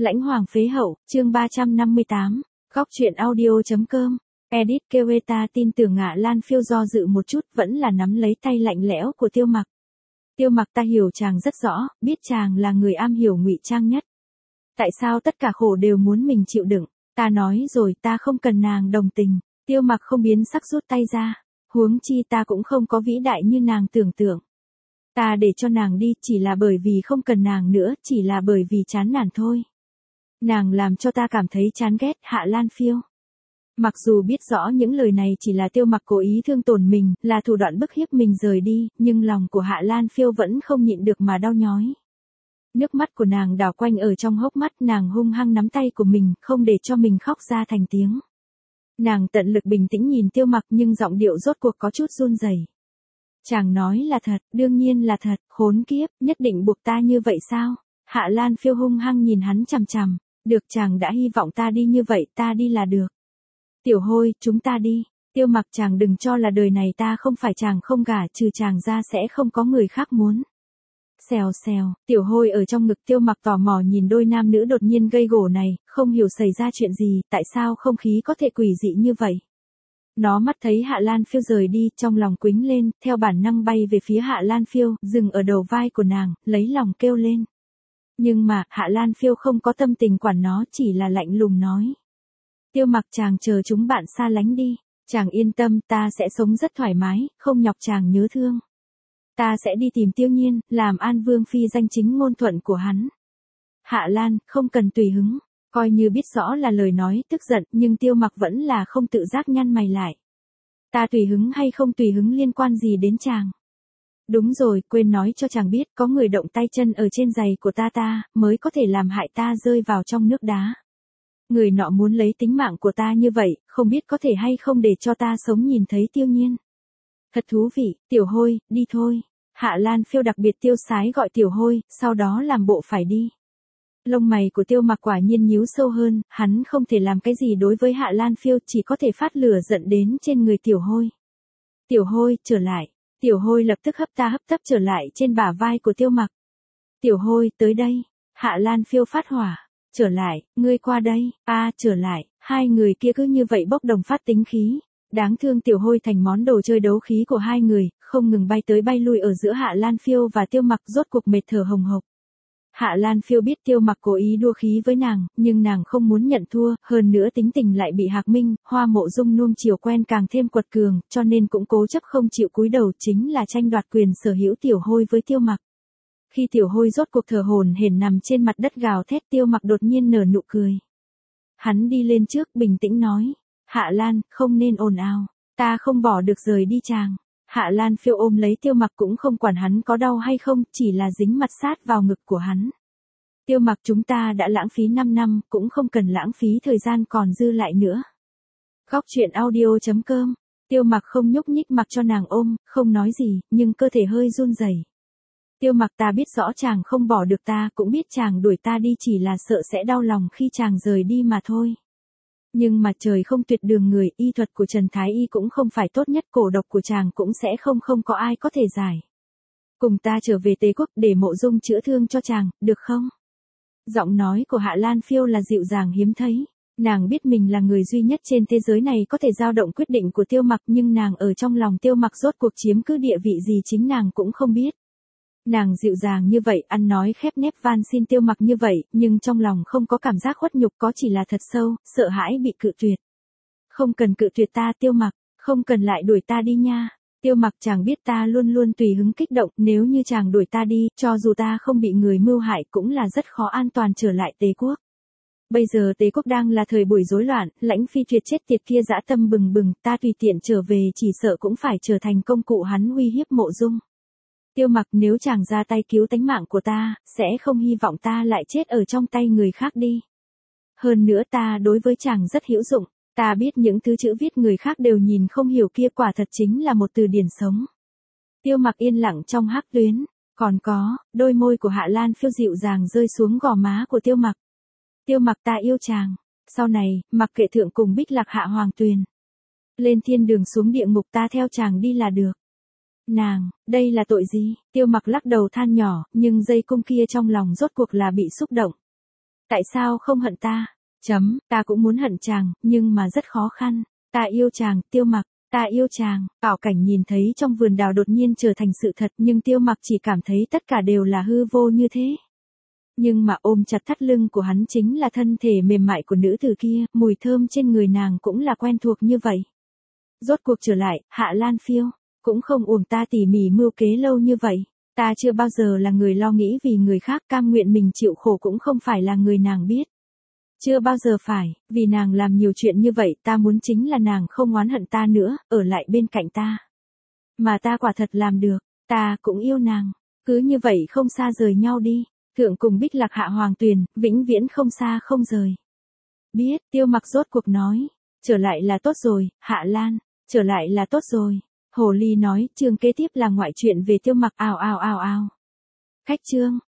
Lãnh Hoàng phế hậu, chương 358, góc truyện audio.com, edit Keweta tin tưởng Hạ Lan Phiêu do dự một chút vẫn là nắm lấy tay lạnh lẽo của Tiêu Mặc. Tiêu Mặc ta hiểu chàng rất rõ, biết chàng là người am hiểu ngụy trang nhất. Tại sao tất cả khổ đều muốn mình chịu đựng, ta nói rồi ta không cần nàng đồng tình, Tiêu Mặc không biến sắc rút tay ra, huống chi ta cũng không có vĩ đại như nàng tưởng tượng. Ta để cho nàng đi chỉ là bởi vì không cần nàng nữa, chỉ là bởi vì chán nản thôi. Nàng làm cho ta cảm thấy chán ghét, Hạ Lan Phiêu. Mặc dù biết rõ những lời này chỉ là Tiêu Mặc cố ý thương tổn mình, là thủ đoạn bức hiếp mình rời đi, nhưng lòng của Hạ Lan Phiêu vẫn không nhịn được mà đau nhói. Nước mắt của nàng đảo quanh ở trong hốc mắt, nàng hung hăng nắm tay của mình, không để cho mình khóc ra thành tiếng. Nàng tận lực bình tĩnh nhìn Tiêu Mặc nhưng giọng điệu rốt cuộc có chút run rẩy. Chàng nói là thật, đương nhiên là thật, khốn kiếp, nhất định buộc ta như vậy sao? Hạ Lan Phiêu hung hăng nhìn hắn chằm chằm, được chàng đã hy vọng ta đi như vậy, ta đi là được. Tiểu Hôi, chúng ta đi. Tiêu Mặc chàng đừng cho là đời này ta không phải chàng không gả, trừ chàng ra sẽ không có người khác muốn. Xèo xèo, Tiểu Hôi ở trong ngực Tiêu Mặc tò mò nhìn đôi nam nữ đột nhiên gây gổ này, không hiểu xảy ra chuyện gì, tại sao không khí có thể quỷ dị như vậy. Nó mắt thấy Hạ Lan Phiêu rời đi, trong lòng quýnh lên, theo bản năng bay về phía Hạ Lan Phiêu, dừng ở đầu vai của nàng, lấy lòng kêu lên. Nhưng mà, Hạ Lan Phiêu không có tâm tình quản nó, chỉ là lạnh lùng nói. Tiêu Mặc chàng chờ chúng bạn xa lánh đi, chàng yên tâm, ta sẽ sống rất thoải mái, không nhọc chàng nhớ thương. Ta sẽ đi tìm Tiêu Nhiên, làm An Vương Phi danh chính ngôn thuận của hắn. Hạ Lan, không cần tùy hứng. Coi như biết rõ là lời nói tức giận, nhưng Tiêu Mặc vẫn là không tự giác nhăn mày lại. Ta tùy hứng hay không tùy hứng liên quan gì đến chàng? Đúng rồi, quên nói cho chàng biết, có người động tay chân ở trên giày của ta mới có thể làm hại ta rơi vào trong nước đá. Người nọ muốn lấy tính mạng của ta như vậy, không biết có thể hay không để cho ta sống nhìn thấy Tiêu Nhiên. Thật thú vị, Tiểu Hôi, đi thôi. Hạ Lan Phiêu đặc biệt tiêu sái gọi Tiểu Hôi, sau đó làm bộ phải đi. Lông mày của Tiêu Mặc quả nhiên nhíu sâu hơn, hắn không thể làm cái gì đối với Hạ Lan Phiêu, chỉ có thể phát lửa giận đến trên người Tiểu Hôi. Tiểu Hôi, trở lại. Tiểu Hôi lập tức hấp tấp trở lại trên bả vai của Tiêu Mặc. Tiểu Hôi, tới đây. Hạ Lan Phiêu phát hỏa. Trở lại, ngươi qua đây. Trở lại. Hai người kia cứ như vậy bốc đồng phát tính khí. Đáng thương Tiểu Hôi thành món đồ chơi đấu khí của hai người, không ngừng bay tới bay lui ở giữa Hạ Lan Phiêu và Tiêu Mặc, rốt cuộc mệt thở hồng hộc. Hạ Lan Phiêu biết Tiêu Mặc cố ý đua khí với nàng, nhưng nàng không muốn nhận thua, hơn nữa tính tình lại bị Hạc Minh, Hoa Mộ Dung nuông chiều quen càng thêm quật cường, cho nên cũng cố chấp không chịu cúi đầu, chính là tranh đoạt quyền sở hữu Tiểu Hôi với Tiêu Mặc. Khi Tiểu Hôi rốt cuộc thở hổn hển nằm trên mặt đất gào thét, Tiêu Mặc đột nhiên nở nụ cười. Hắn đi lên trước bình tĩnh nói, Hạ Lan, không nên ồn ào, ta không bỏ được rời đi chàng. Hạ Lan Phiêu ôm lấy Tiêu Mặc cũng không quản hắn có đau hay không, chỉ là dính mặt sát vào ngực của hắn. Tiêu Mặc, chúng ta đã lãng phí 5 năm, cũng không cần lãng phí thời gian còn dư lại nữa. Góc truyện audio.com, Tiêu Mặc không nhúc nhích mặc cho nàng ôm, không nói gì, nhưng cơ thể hơi run rẩy. Tiêu Mặc, ta biết rõ chàng không bỏ được ta, cũng biết chàng đuổi ta đi chỉ là sợ sẽ đau lòng khi chàng rời đi mà thôi. Nhưng mà trời không tuyệt đường người, y thuật của Trần Thái Y cũng không phải tốt nhất, cổ độc của chàng cũng sẽ không có ai có thể giải. Cùng ta trở về Tế Quốc để Mộ Dung chữa thương cho chàng, được không? Giọng nói của Hạ Lan Phiêu là dịu dàng hiếm thấy. Nàng biết mình là người duy nhất trên thế giới này có thể dao động quyết định của Tiêu Mặc, nhưng nàng ở trong lòng Tiêu Mặc rốt cuộc chiếm cứ địa vị gì chính nàng cũng không biết. Nàng dịu dàng như vậy, ăn nói khép nép van xin Tiêu Mặc như vậy, nhưng trong lòng không có cảm giác khuất nhục, có chỉ là thật sâu, sợ hãi bị cự tuyệt. Không cần cự tuyệt ta Tiêu Mặc, không cần lại đuổi ta đi nha. Tiêu Mặc, chàng biết ta luôn luôn tùy hứng kích động, nếu như chàng đuổi ta đi, cho dù ta không bị người mưu hại cũng là rất khó an toàn trở lại Tế Quốc. Bây giờ Tế Quốc đang là thời buổi rối loạn, Lãnh Phi Tuyệt chết tiệt kia dã tâm bừng bừng, ta tùy tiện trở về chỉ sợ cũng phải trở thành công cụ hắn uy hiếp Mộ Dung. Tiêu Mặc, nếu chàng ra tay cứu tánh mạng của ta, sẽ không hy vọng ta lại chết ở trong tay người khác đi. Hơn nữa ta đối với chàng rất hữu dụng, ta biết những thứ chữ viết người khác đều nhìn không hiểu kia quả thật chính là một từ điển sống. Tiêu Mặc yên lặng trong hắc tuyến, còn có, đôi môi của Hạ Lan Phiêu dịu dàng rơi xuống gò má của Tiêu Mặc. Tiêu Mặc, ta yêu chàng, sau này, mặc kệ thượng cùng Bích Lạc Hạ Hoàng Tuyền. Lên thiên đường xuống địa ngục ta theo chàng đi là được. Nàng, đây là tội gì? Tiêu Mặc lắc đầu than nhỏ, nhưng dây cung kia trong lòng rốt cuộc là bị xúc động. Tại sao không hận ta? Ta cũng muốn hận chàng, nhưng mà rất khó khăn. Ta yêu chàng, Tiêu Mặc, ta yêu chàng. Ảo cảnh nhìn thấy trong vườn đào đột nhiên trở thành sự thật, nhưng Tiêu Mặc chỉ cảm thấy tất cả đều là hư vô như thế. Nhưng mà ôm chặt thắt lưng của hắn chính là thân thể mềm mại của nữ tử kia, mùi thơm trên người nàng cũng là quen thuộc như vậy. Rốt cuộc trở lại, Hạ Lan Phiêu, cũng không uổng ta tỉ mỉ mưu kế lâu như vậy. Ta chưa bao giờ là người lo nghĩ vì người khác, cam nguyện mình chịu khổ cũng không phải là người nàng biết. Chưa bao giờ phải, vì nàng làm nhiều chuyện như vậy, ta muốn chính là nàng không oán hận ta nữa, ở lại bên cạnh ta. Mà ta quả thật làm được, ta cũng yêu nàng. Cứ như vậy không xa rời nhau đi. Thượng cùng Bích Lạc Hạ Hoàng Tuyền, vĩnh viễn không xa không rời. Biết, Tiêu Mặc rốt cuộc nói. Trở lại là tốt rồi, Hạ Lan, trở lại là tốt rồi. Hồ Ly nói, chương kế tiếp là ngoại truyện về Tiêu Mặc. Khách chương.